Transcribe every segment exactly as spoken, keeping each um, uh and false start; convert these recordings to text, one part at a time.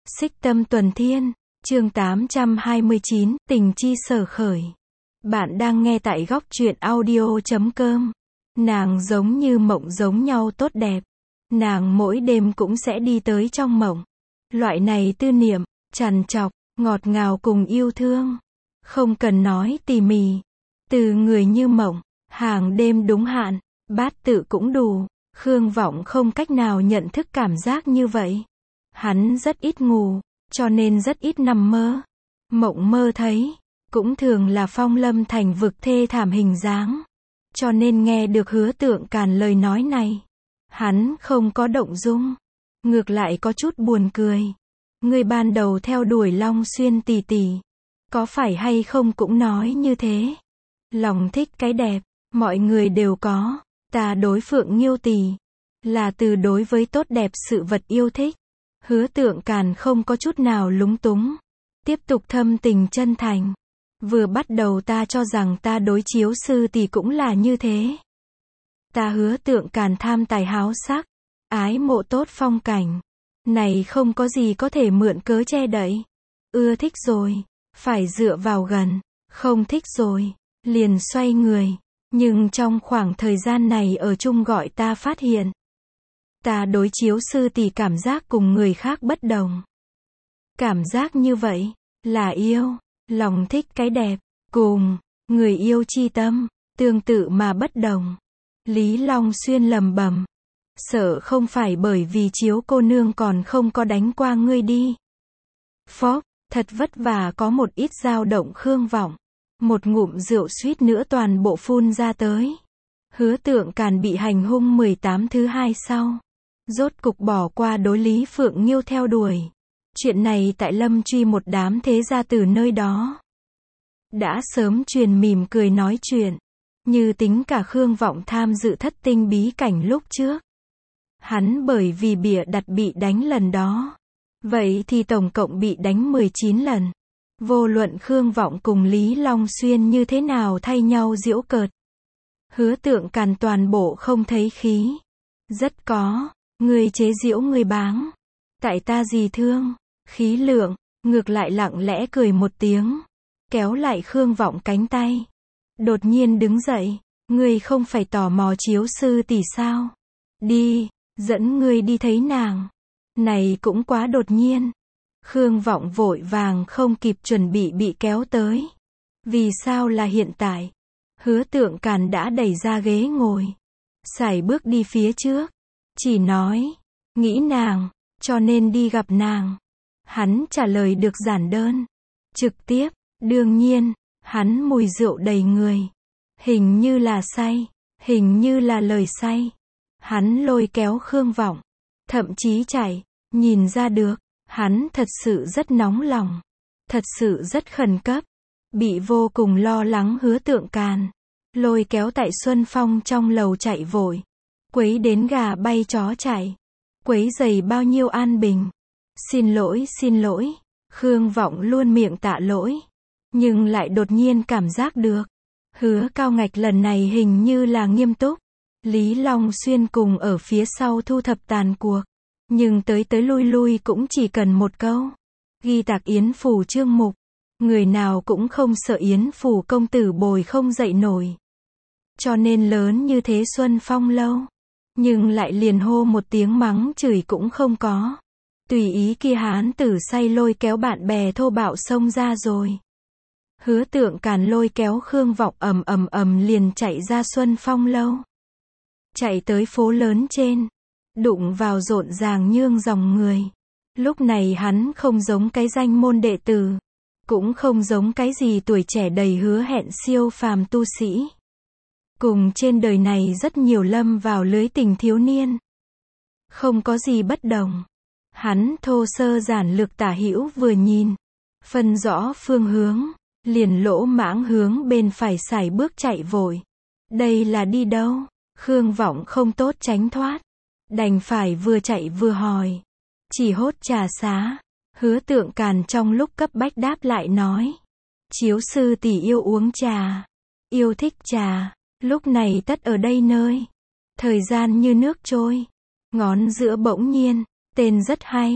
Xích Tâm Tuần Thiên, chương tám trăm hai mươi chín, tình chi sở khởi. Bạn đang nghe tại góc truyện audio chấm com. Nàng giống như mộng giống nhau tốt đẹp. Nàng mỗi đêm cũng sẽ đi tới trong mộng. Loại này tư niệm, trằn trọc, ngọt ngào cùng yêu thương. Không cần nói tỉ mỉ. Từ người như mộng, hàng đêm đúng hạn, bát tự cũng đủ. Khương Vọng không cách nào nhận thức cảm giác như vậy. Hắn rất ít ngủ, cho nên rất ít nằm mơ. Mộng mơ thấy, cũng thường là phong lâm thành vực thê thảm hình dáng. Cho nên nghe được Hứa Tượng Càn lời nói này, hắn không có động dung, ngược lại có chút buồn cười. Người ban đầu theo đuổi Long Xuyên tỷ tỷ, có phải hay không cũng nói như thế. Lòng thích cái đẹp, mọi người đều có, ta đối Phượng Nghiêu tỷ, là từ đối với tốt đẹp sự vật yêu thích. Hứa Tượng Càn không có chút nào lúng túng, tiếp tục thâm tình chân thành. Vừa bắt đầu ta cho rằng ta đối Chiếu sư tỷ cũng là như thế. Ta Hứa Tượng Càn tham tài háo sắc, ái mộ tốt phong cảnh. Này không có gì có thể mượn cớ che đậy. Ưa thích rồi, phải dựa vào gần, không thích rồi, liền xoay người. Nhưng trong khoảng thời gian này ở chung gọi ta phát hiện, ta đối Chiếu sư tỷ cảm giác cùng người khác bất đồng. Cảm giác như vậy, là yêu, lòng thích cái đẹp, cùng, người yêu chi tâm, tương tự mà bất đồng. Lý Long Xuyên lầm bầm, sợ không phải bởi vì Chiếu cô nương còn không có đánh qua ngươi đi. Phó, thật vất vả có một ít dao động Khương Vọng. Một ngụm rượu suýt nữa toàn bộ phun ra tới. Hứa Tượng Càn bị hành hung mười tám thứ hai sau, rốt cục bỏ qua đối Lý Phượng Nghiêu theo đuổi. Chuyện này tại Lâm Truy một đám thế gia từ nơi đó đã sớm truyền mỉm cười nói chuyện. Như tính cả Khương Vọng tham dự thất tinh bí cảnh lúc trước, hắn bởi vì bịa đặt bị đánh lần đó. Vậy thì tổng cộng bị đánh mười chín lần. Vô luận Khương Vọng cùng Lý Long Xuyên như thế nào thay nhau giễu cợt, Hứa Tượng Càn toàn bộ không thấy khí. Rất có, người chế giễu người báng, tại ta gì thương, khí lượng, ngược lại lặng lẽ cười một tiếng, kéo lại Khương Vọng cánh tay. Đột nhiên đứng dậy, ngươi không phải tò mò Chiếu sư tỷ sao? Đi, dẫn ngươi đi thấy nàng. Này cũng quá đột nhiên. Khương Vọng vội vàng không kịp chuẩn bị bị kéo tới. Vì sao là hiện tại? Hứa Tượng Càn đã đẩy ra ghế ngồi, sải bước đi phía trước, chỉ nói, nghĩ nàng, cho nên đi gặp nàng. Hắn trả lời được giản đơn, trực tiếp, đương nhiên, hắn mùi rượu đầy người. Hình như là say, hình như là lời say. Hắn lôi kéo Khương Vọng, thậm chí chạy, nhìn ra được. Hắn thật sự rất nóng lòng, thật sự rất khẩn cấp, bị vô cùng lo lắng Hứa Tượng Càn, lôi kéo tại Xuân Phong trong lầu chạy vội, quấy đến gà bay chó chạy, quấy dày bao nhiêu an bình. Xin lỗi, xin lỗi, Khương Vọng luôn miệng tạ lỗi, nhưng lại đột nhiên cảm giác được, Hứa Cao Ngạch lần này hình như là nghiêm túc. Lý Long Xuyên cùng ở phía sau thu thập tàn cuộc. Nhưng tới tới lui lui cũng chỉ cần một câu. Ghi tạc Yến Phủ chương mục. Người nào cũng không sợ Yến Phủ công tử bồi không dậy nổi. Cho nên lớn như thế Xuân Phong lâu. Nhưng lại liền hô một tiếng mắng chửi cũng không có. Tùy ý kia hán tử say lôi kéo bạn bè thô bạo xông ra rồi. Hứa Tượng Càn lôi kéo Khương Vọng ầm ầm ầm liền chạy ra Xuân Phong lâu. Chạy tới phố lớn trên. Đụng vào rộn ràng nhương dòng người. Lúc này hắn không giống cái danh môn đệ tử, cũng không giống cái gì tuổi trẻ đầy hứa hẹn siêu phàm tu sĩ. Cùng trên đời này rất nhiều lâm vào lưới tình thiếu niên. Không có gì bất đồng. Hắn thô sơ giản lược tả hữu vừa nhìn, phân rõ phương hướng, liền lỗ mãng hướng bên phải sải bước chạy vội. Đây là đi đâu? Khương Vọng không tốt tránh thoát, đành phải vừa chạy vừa hỏi. Chỉ hốt trà xá. Hứa Tượng Càn trong lúc cấp bách đáp lại nói. Chiếu sư tỷ yêu uống trà, yêu thích trà, lúc này tất ở đây nơi. Thời gian như nước trôi, ngón giữa bỗng nhiên, tên rất hay,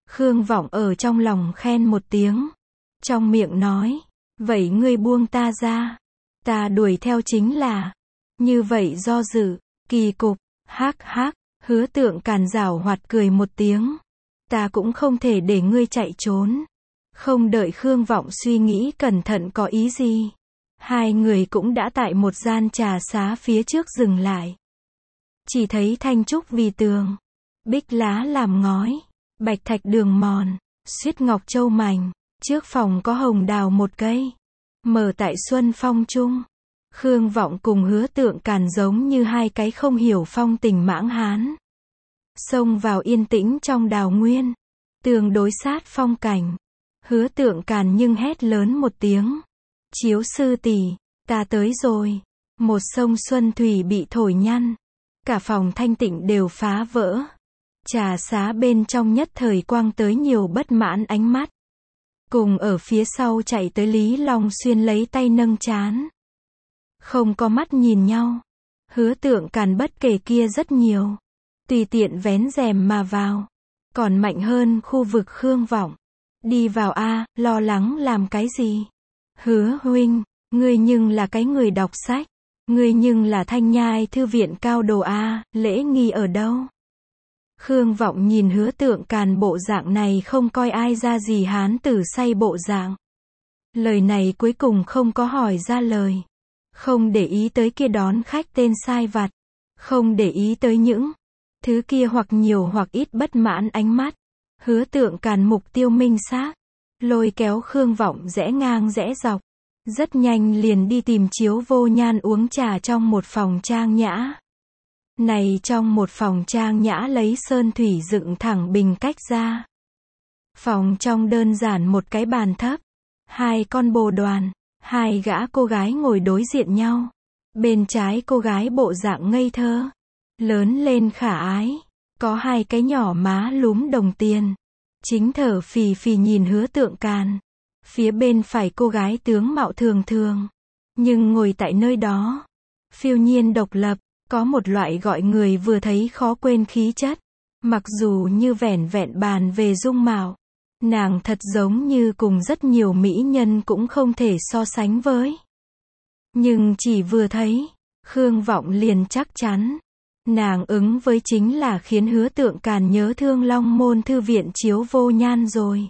Khương Vọng ở trong lòng khen một tiếng. Trong miệng nói, vậy ngươi buông ta ra. Ta đuổi theo chính là. Như vậy do dự, kỳ cục, hắc hắc, Hứa Tượng Càn giảo hoạt cười một tiếng. Ta cũng không thể để ngươi chạy trốn. Không đợi Khương Vọng suy nghĩ cẩn thận có ý gì. Hai người cũng đã tại một gian trà xá phía trước dừng lại. Chỉ thấy thanh trúc vì tường, bích lá làm ngói, bạch thạch đường mòn, suýt ngọc châu mảnh. Trước phòng có hồng đào một cây. Mở tại xuân phong trung. Khương Vọng cùng Hứa Tượng Càn giống như hai cái không hiểu phong tình mãng hán. Xông vào yên tĩnh trong đào nguyên. Tường đối sát phong cảnh. Hứa Tượng Càn nhưng hét lớn một tiếng. Chiếu sư tỷ, ta tới rồi. Một sông xuân thủy bị thổi nhăn. Cả phòng thanh tịnh đều phá vỡ. Trà xá bên trong nhất thời quang tới nhiều bất mãn ánh mắt. Cùng ở phía sau chạy tới Lý Long Xuyên lấy tay nâng trán. Không có mắt nhìn nhau. Hứa Tượng Càn bất kể kia rất nhiều. Tùy tiện vén rèm mà vào. Còn mạnh hơn khu vực Khương Vọng. Đi vào a, lo lắng làm cái gì? Hứa huynh, ngươi nhưng là cái người đọc sách. Ngươi nhưng là Thanh Nhai thư viện cao đồ a, lễ nghi ở đâu? Khương Vọng nhìn Hứa Tượng Càn bộ dạng này không coi ai ra gì hán tử say bộ dạng. Lời này cuối cùng không có hỏi ra lời. Không để ý tới kia đón khách tên sai vặt. Không để ý tới những thứ kia hoặc nhiều hoặc ít bất mãn ánh mắt. Hứa Tượng Càn mục tiêu minh xác. Lôi kéo Khương Vọng rẽ ngang rẽ dọc. Rất nhanh liền đi tìm Chiếu Vô Nhan uống trà trong một phòng trang nhã. Này trong một phòng trang nhã lấy sơn thủy dựng thẳng bình cách ra. Phòng trong đơn giản một cái bàn thấp. Hai con bồ đoàn. Hai gã cô gái ngồi đối diện nhau. Bên trái cô gái bộ dạng ngây thơ. Lớn lên khả ái. Có hai cái nhỏ má lúm đồng tiền. Chính thở phì phì nhìn Hứa Tượng Càn. Phía bên phải cô gái tướng mạo thường thường. Nhưng ngồi tại nơi đó. Phiêu nhiên độc lập. Có một loại gọi người vừa thấy khó quên khí chất. Mặc dù như vẻn vẹn bàn về dung mạo. Nàng thật giống như cùng rất nhiều mỹ nhân cũng không thể so sánh với. Nhưng chỉ vừa thấy, Khương Vọng liền chắc chắn. Nàng ứng với chính là khiến Hứa Tượng Càn nhớ thương Long Môn thư viện Chiếu Vô Nhan rồi.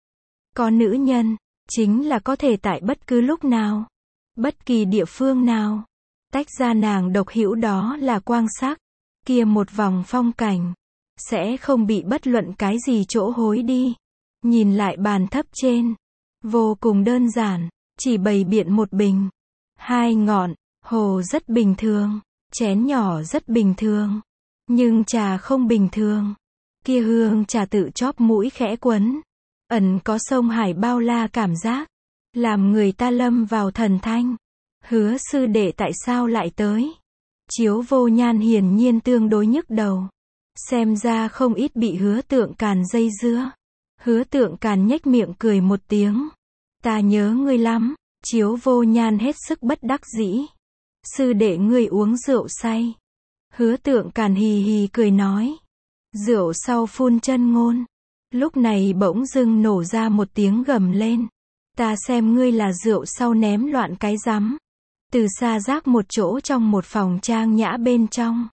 Có nữ nhân, chính là có thể tại bất cứ lúc nào, bất kỳ địa phương nào, tách ra nàng độc hữu đó là quang sắc, kia một vòng phong cảnh, sẽ không bị bất luận cái gì chỗ hối đi. Nhìn lại bàn thấp trên, vô cùng đơn giản, chỉ bày biện một bình, hai ngọn, hồ rất bình thường, chén nhỏ rất bình thường, nhưng trà không bình thường. Kia hương trà tự chóp mũi khẽ quấn, ẩn có sông hải bao la cảm giác, làm người ta lâm vào thần thanh. Hứa sư đệ tại sao lại tới? Chiếu Vô Nhan hiển nhiên tương đối nhức đầu, xem ra không ít bị Hứa Tượng Càn dây dưa. Hứa Tượng Càn nhếch miệng cười một tiếng. Ta nhớ ngươi lắm. Chiếu Vô Nhan hết sức bất đắc dĩ. Sư đệ ngươi uống rượu say. Hứa Tượng Càn hì hì cười nói. Rượu sau phun chân ngôn. Lúc này bỗng dưng nổ ra một tiếng gầm lên. Ta xem ngươi là rượu sau ném loạn cái rắm. Từ xa rác một chỗ trong một phòng trang nhã bên trong.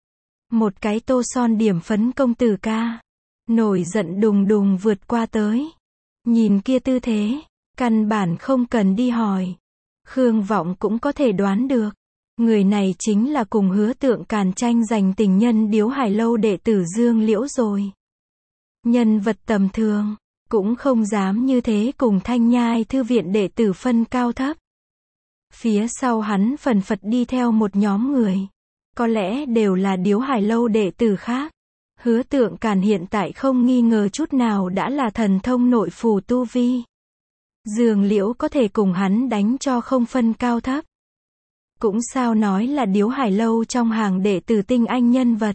Một cái tô son điểm phấn công tử ca. Nổi giận đùng đùng vượt qua tới. Nhìn kia tư thế, căn bản không cần đi hỏi. Khương Vọng cũng có thể đoán được. Người này chính là cùng Hứa Tượng Càn tranh giành tình nhân Điếu Hải Lâu đệ tử Dương Liễu rồi. Nhân vật tầm thường, cũng không dám như thế cùng Thanh Nhai thư viện đệ tử phân cao thấp. Phía sau hắn phần phật đi theo một nhóm người. Có lẽ đều là Điếu Hải Lâu đệ tử khác. Hứa Tượng Càn hiện tại không nghi ngờ chút nào đã là thần thông nội phù tu vi. Dương Liễu có thể cùng hắn đánh cho không phân cao thấp. Cũng sao nói là Điếu Hải Lâu trong hàng đệ tử tinh anh nhân vật.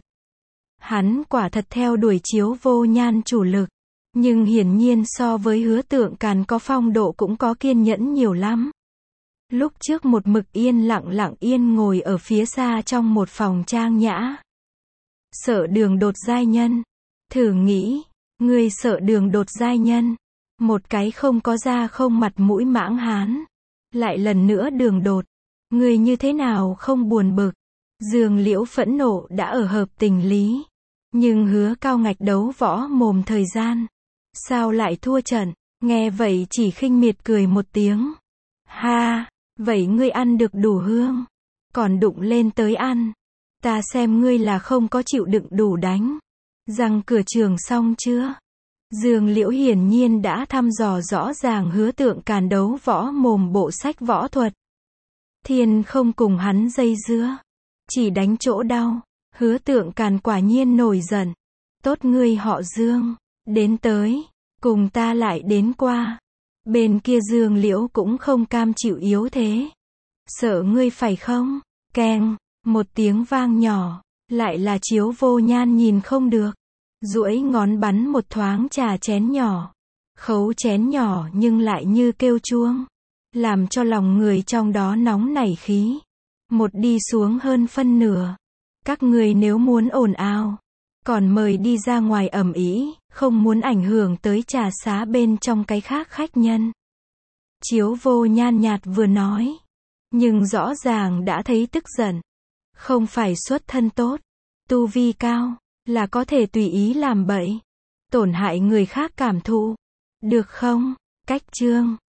Hắn quả thật theo đuổi Chiếu Vô Nhan chủ lực. Nhưng hiển nhiên so với Hứa Tượng Càn có phong độ cũng có kiên nhẫn nhiều lắm. Lúc trước một mực yên lặng lặng yên ngồi ở phía xa trong một phòng trang nhã. Sợ đường đột giai nhân. Thử nghĩ, Ngươi sợ Đường Đột giai nhân. Một cái không có da không mặt mũi mãng hán. Lại lần nữa Đường Đột. Ngươi như thế nào không buồn bực. Dương Liễu phẫn nộ đã ở hợp tình lý. Nhưng Hứa Cao Ngạch đấu võ mồm thời gian. Sao lại thua trận? Nghe vậy chỉ khinh miệt cười một tiếng. Ha, vậy ngươi ăn được đủ hương. Còn đụng lên tới ăn. Ta xem ngươi là không có chịu đựng đủ đánh. Răng cửa trường xong chưa? Dương Liễu hiển nhiên đã thăm dò rõ ràng Hứa Tượng Càn đấu võ mồm bộ sách võ thuật. Thiên không cùng hắn dây dưa. Chỉ đánh chỗ đau. Hứa Tượng Càn quả nhiên nổi giận. Tốt ngươi họ Dương. Đến tới. Cùng ta lại đến qua. Bên kia Dương Liễu cũng không cam chịu yếu thế. Sợ ngươi phải không? Keng. Một tiếng vang nhỏ. Lại là Chiếu Vô Nhan nhìn không được. Duỗi ngón bắn một thoáng trà chén nhỏ. Khấu chén nhỏ nhưng lại như kêu chuông. Làm cho lòng người trong đó nóng nảy khí. Một đi xuống hơn phân nửa. Các người nếu muốn ồn ào. Còn mời đi ra ngoài ầm ĩ, không muốn ảnh hưởng tới trà xá bên trong cái khác khách nhân. Chiếu Vô Nhan nhạt vừa nói. Nhưng rõ ràng đã thấy tức giận. Không phải xuất thân tốt. Tu vi cao. Là có thể tùy ý làm bậy. Tổn hại người khác cảm thụ. Được không? Cách chương.